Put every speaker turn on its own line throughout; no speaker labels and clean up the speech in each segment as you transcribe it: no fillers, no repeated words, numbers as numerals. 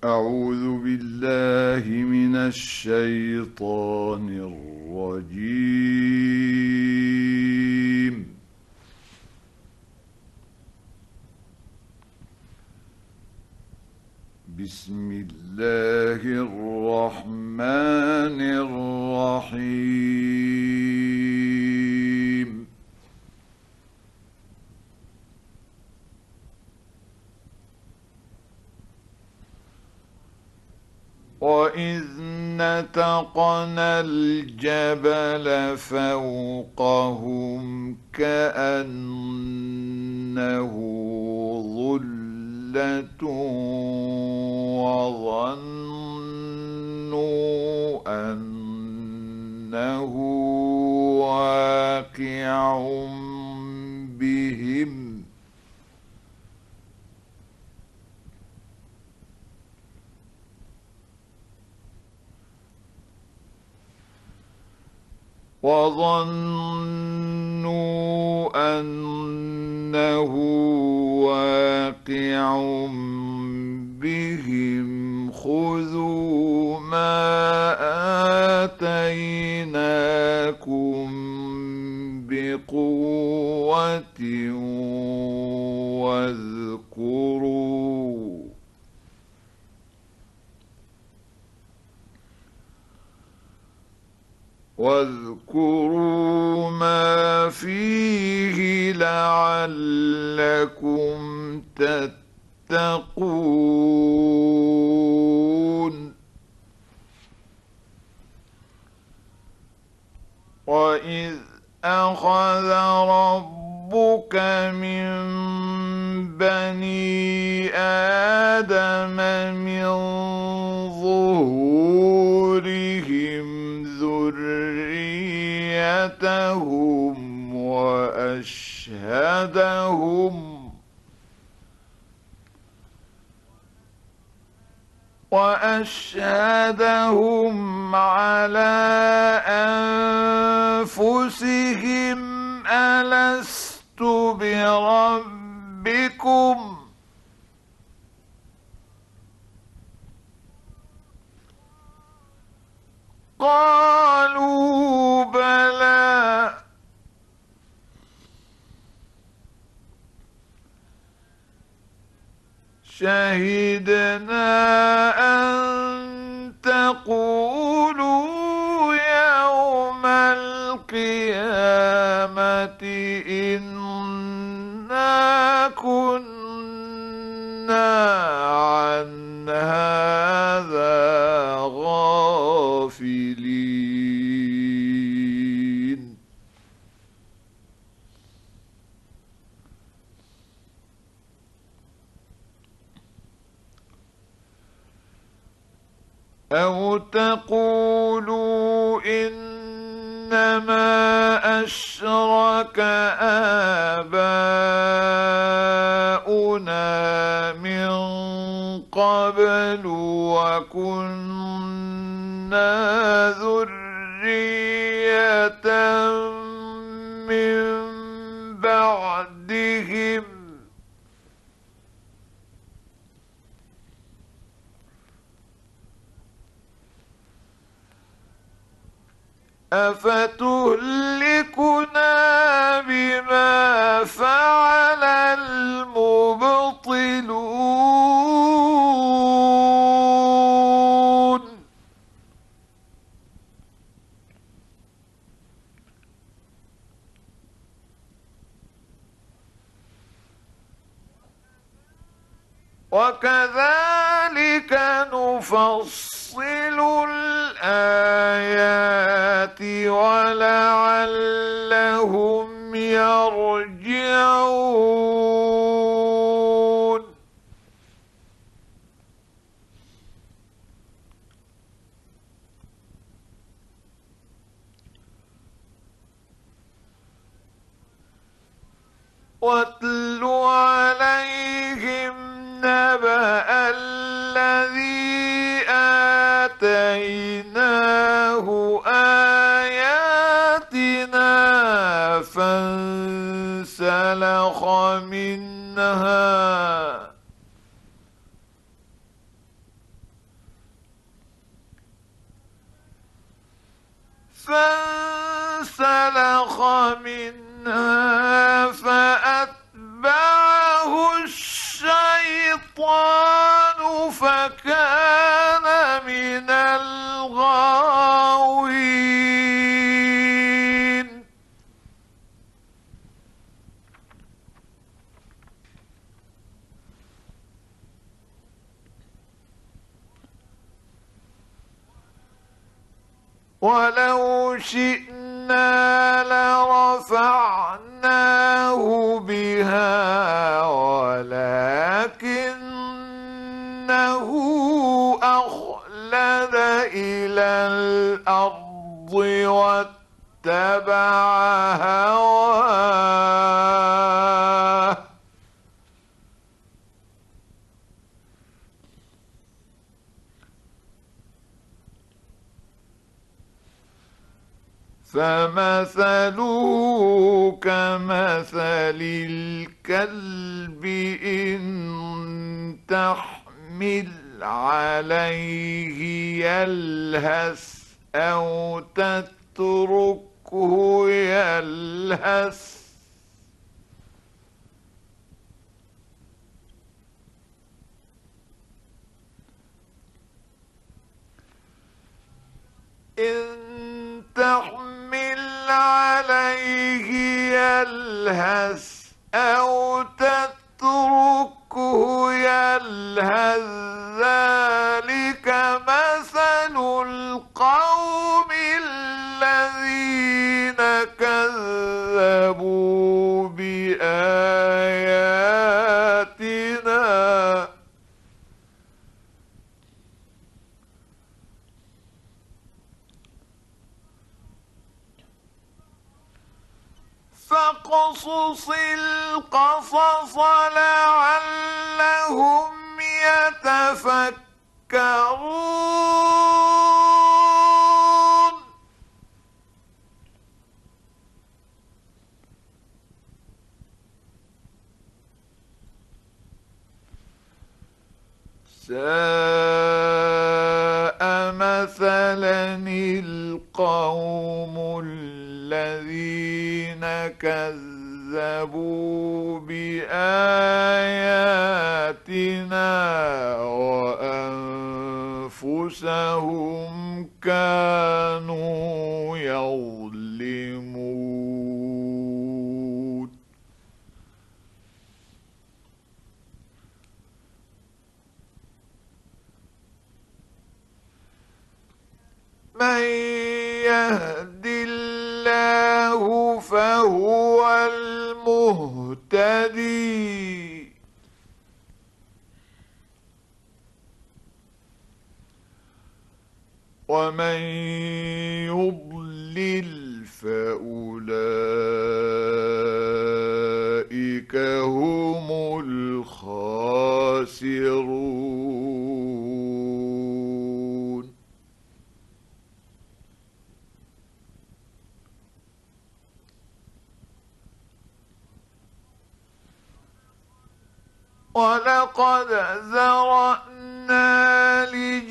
أعوذ بالله من الشيطان الرجيم. بسم الله الرحمن الرحيم. وإذ نتقنا الجبل فوقهم كأنه ظلة وظنوا أنه واقع بهم خذوا ما آتيناكم بقوة واذكروا ما فيه لعلكم تتقون. وإذ أخذ ربك من بني آدم من ظهورهم ذريتهم وأشهدهم على أنفسهم ألست بربكم؟ قالوا بلى. شهدنا أن تقولوا يوم القيامة إنا كنا عن هذا غافلين. أو تقولوا إنما أشرك آباؤنا من قبل وكنا ذرية من بعدهم أفتهلكنا بما فعل المبطلون. وكذلك نفصل الآيات ولعلهم يرجعون. واتل عليهم نبأ الذي آتيناه آياتنا فانسلخ منها فانسلخ منها فأتبعه الشيطان فكان من الغاوين. ولو شئنا لرفعناه بها ولكنه أخلد إلى الأرض واتبع هواه فمثله كمثل الكلب إن تحمل عليه يلهث أو تتركه يلهث إن تحمل عليه يلهث أو تتركه يلهث ذلك مثل القوم الذين كذبوا بآياتنا فاقصص القصص لعلهم يتفكرون ساء مثلا القوم الذين كذبوا بآياتنا وأنفسهم كانوا يظلمون من يهد الله فهو المهتدي ومن يضلل فأولئك هم الخاسرون ولقد ذرأنا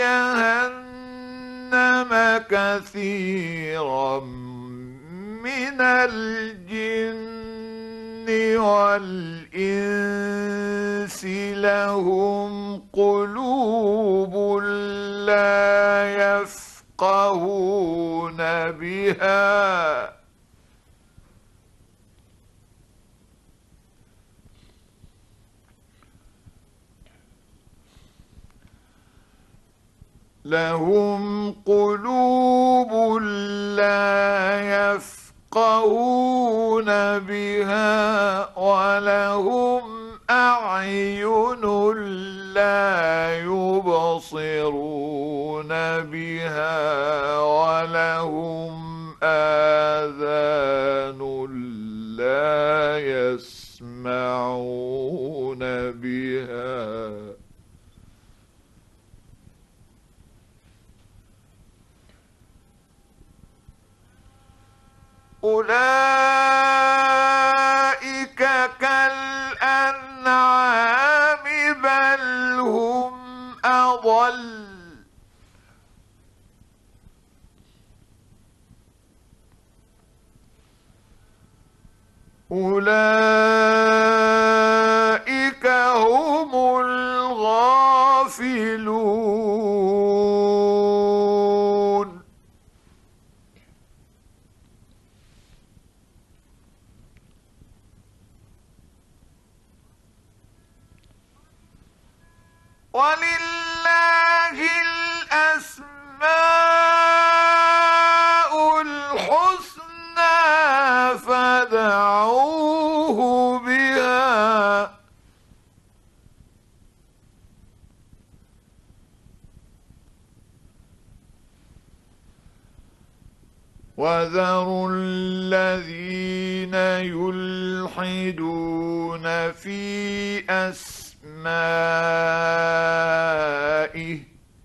لجهنم كثيرا من الجن والإنس لهم قلوب لا يفقهون بها لهم قلوب لا يفقهون بها ولهم أعين لا يبصرون بها ولهم آذان لا يسمعون بها أولئك كالأنعام بل هم أضل. أولئك هم الغافلون. ولله الأسماء الحسنى فادعوه بها وذروا الذين يلحدون في أسمائه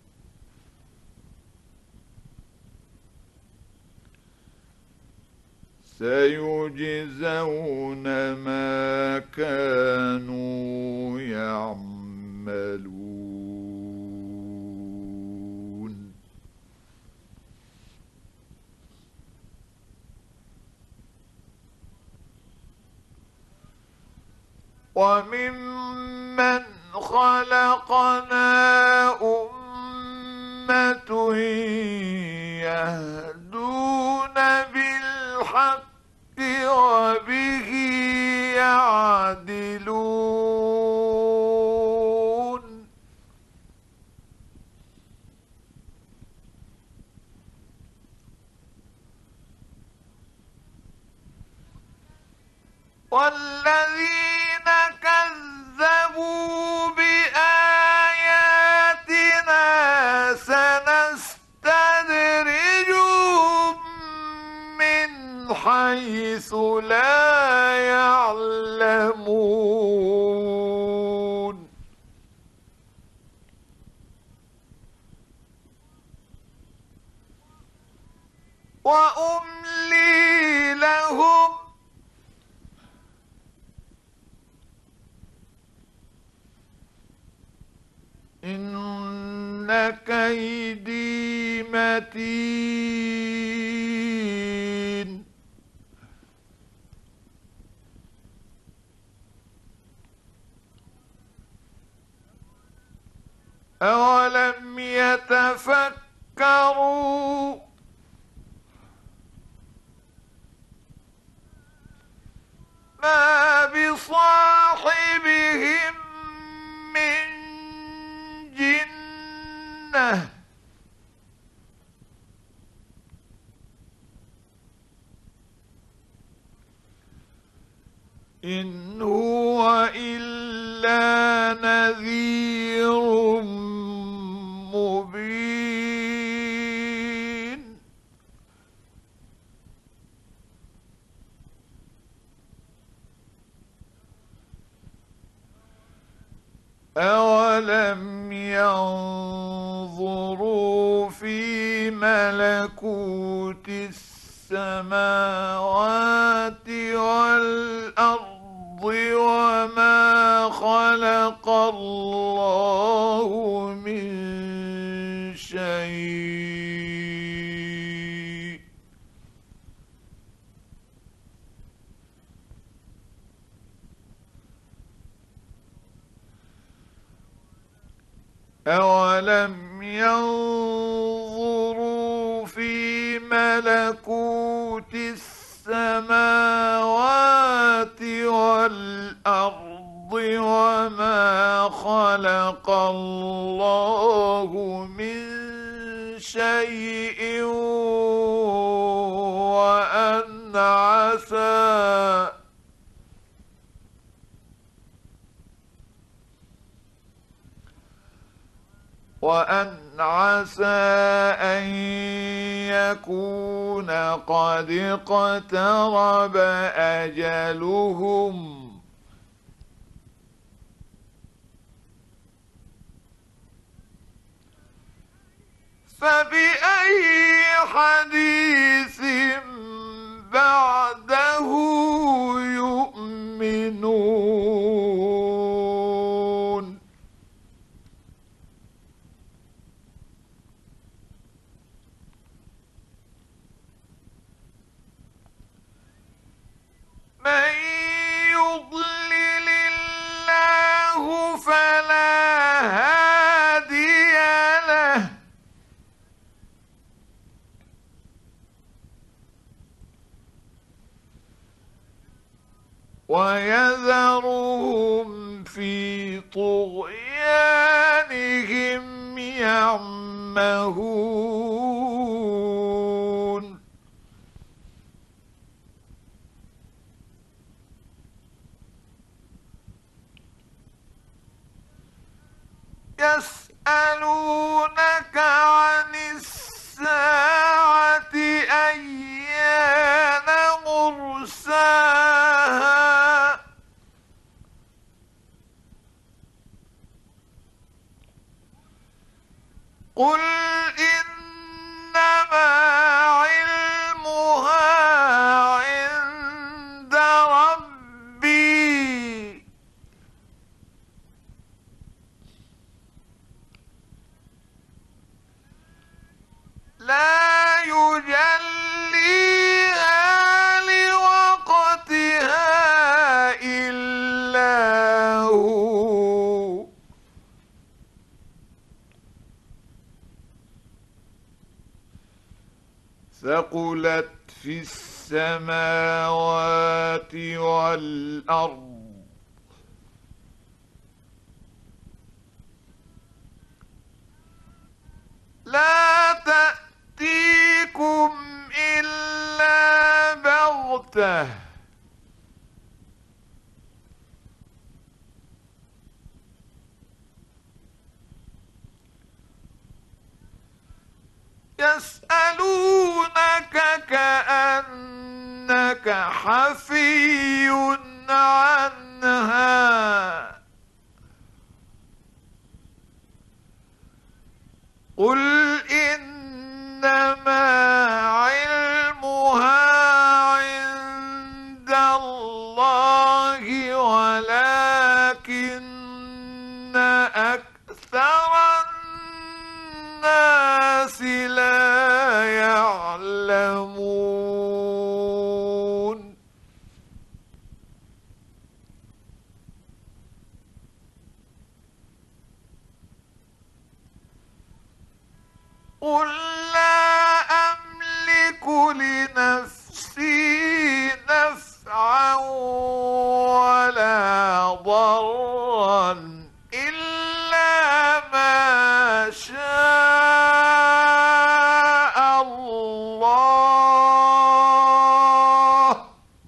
سيجزون ما كانوا يعملون. وممن خلقنا أمة يهدون بالحق وبه يعدلون. والذين كذبوا بآياتنا سنستدرجهم من حيث لا يعلمون. وأملي لهم إن كيدي متين. أولم يتفكروا ما بصاحبهم من جنة إن هو إلا نذير مبين. أولم ينظروا في ملكوت السماوات والأرض وما خلق الله من شيء أولم ينظروا في ملكوت السماوات والأرض وما خلق الله من شيء وأن عسى أن يكون قد اقترب أجلهم فبأي حديث بعده يؤمنون من ويذرهم في طغيانهم يعمهون يسألونك عن الساعة أيان مرساها قل إنما علمها عند ربي لا يجليها لوقتها إلا هو ثقلت في السماوات والأرض لا تأتيكم إلا بغتة يسألونك كأنك حفي عنها قل إنما علمها عند الله ولكن أكثر الناس لا يعلمون قل لا أملك لنفسي نفعا ولا ضرا إلا ما شاء الله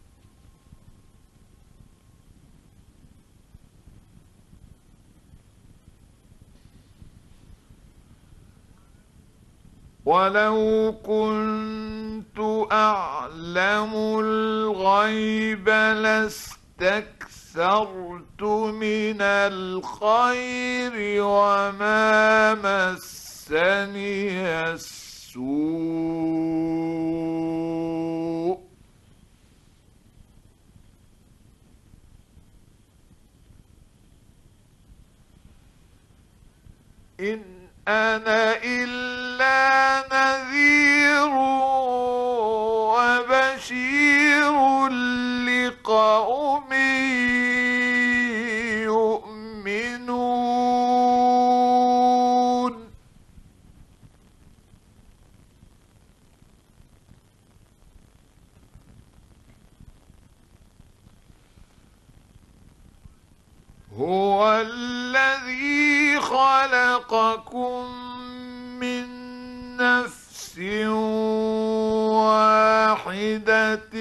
ولو كنت أعلم الغيب لاستكثرت من الخير وما مسني السوء إن أنا إلا نذير وبشير لقوم يؤمنون هو الذي خلقكم من نفس واحدة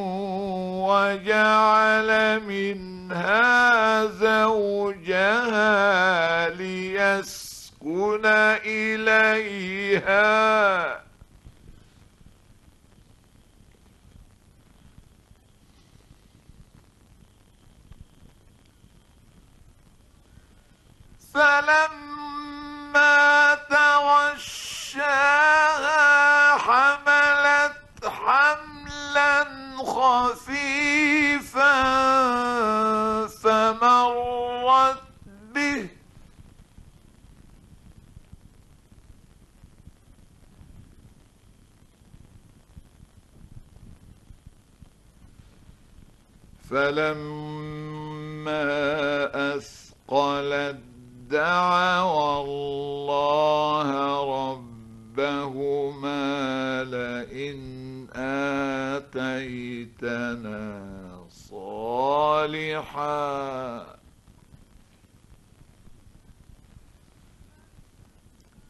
وجعل منها زوجها ليسكن إليها فلما تغشاها حملت حملا خفيفا فمرت به فلما أثقلت دعوا الله ربهما لئن آتيتنا صالحا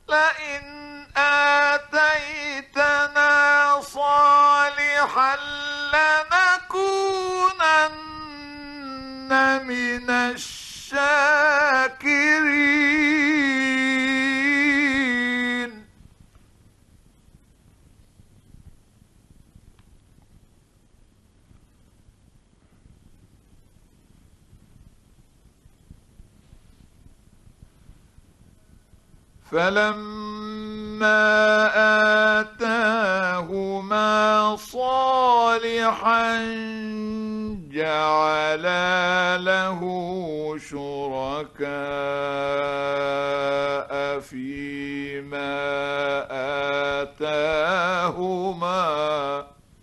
لئن آتيتنا صالحا لنكونن من الشاكرين. فلما آتاهما صالحا جعلا له شركاء فيما آتاهما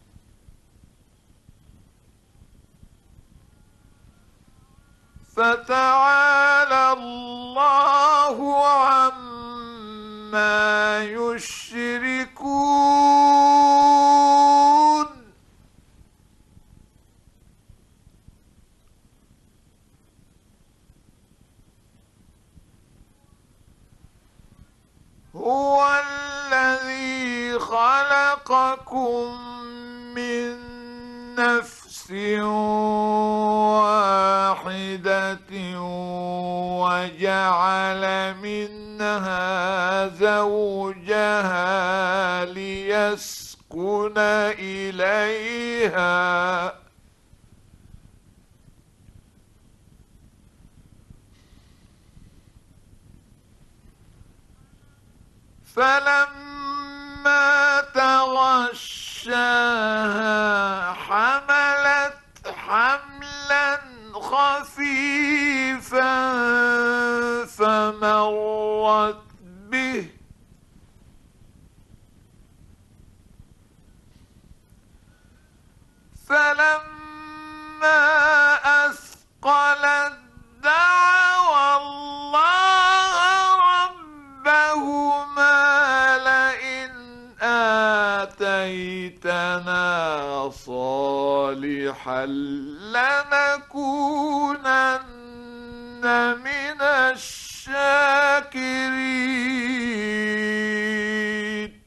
فتعالى الله عما يشركون. هو الذي خلقكم من نفس واحدة وجعل منها زوجها ليسكن إليها فلما تغشاها حملت حملا خفيفا فمرت به فلما أثقلت دعوا الله ربهما لئن آتيتنا صالحا لنكونن من الشاكرين.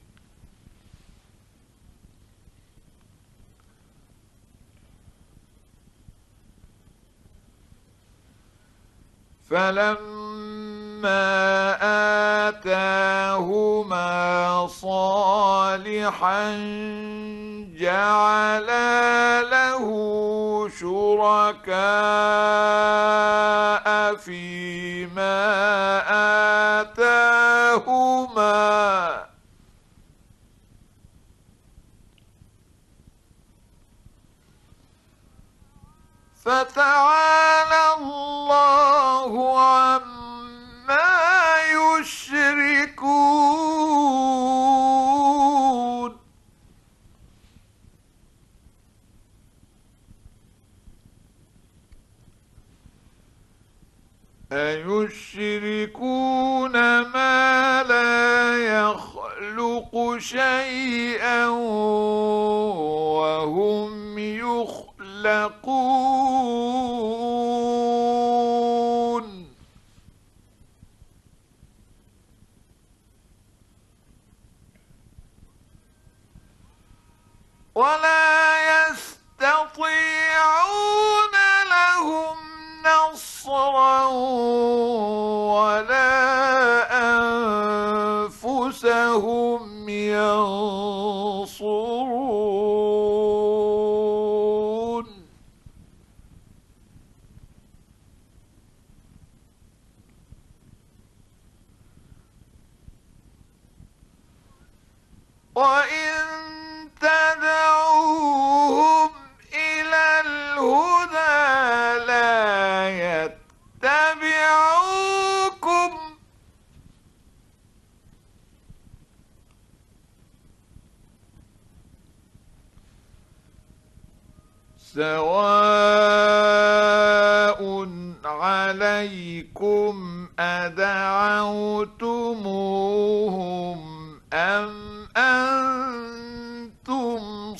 فلما آتاهما صالحا جعلا له شركاء فيما آتاهما فتعالى الله عما يشركون. أيشركون ما لا يخلق شيئا وهم يخلقون. ولا يستطيعون لهم نصرا ولا أنفسهم ينصرون. وإن تدعوهم إلى الهدى لا يتبعوكم سواء عليكم أدعوتموهم أم أنتم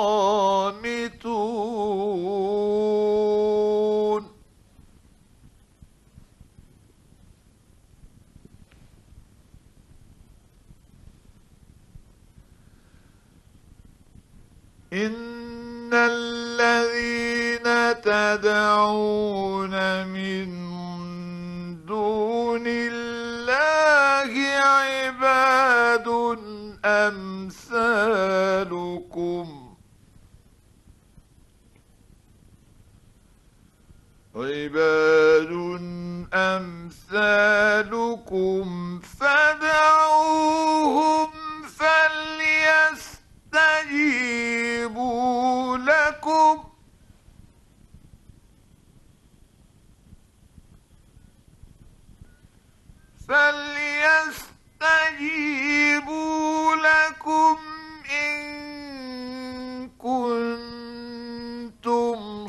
صامتون. إن الذين تدعون من دون الله عباد أمثالكم فادعوهم فليستجيبوا لكم إن كنتم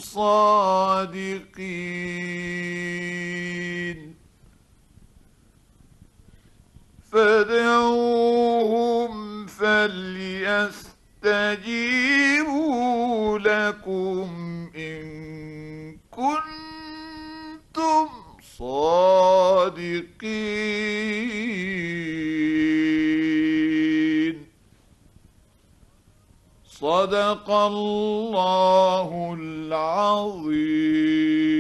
صادقين فادعوهم فليستجيبوا لكم إن كنتم صادقين. صدق الله العظيم.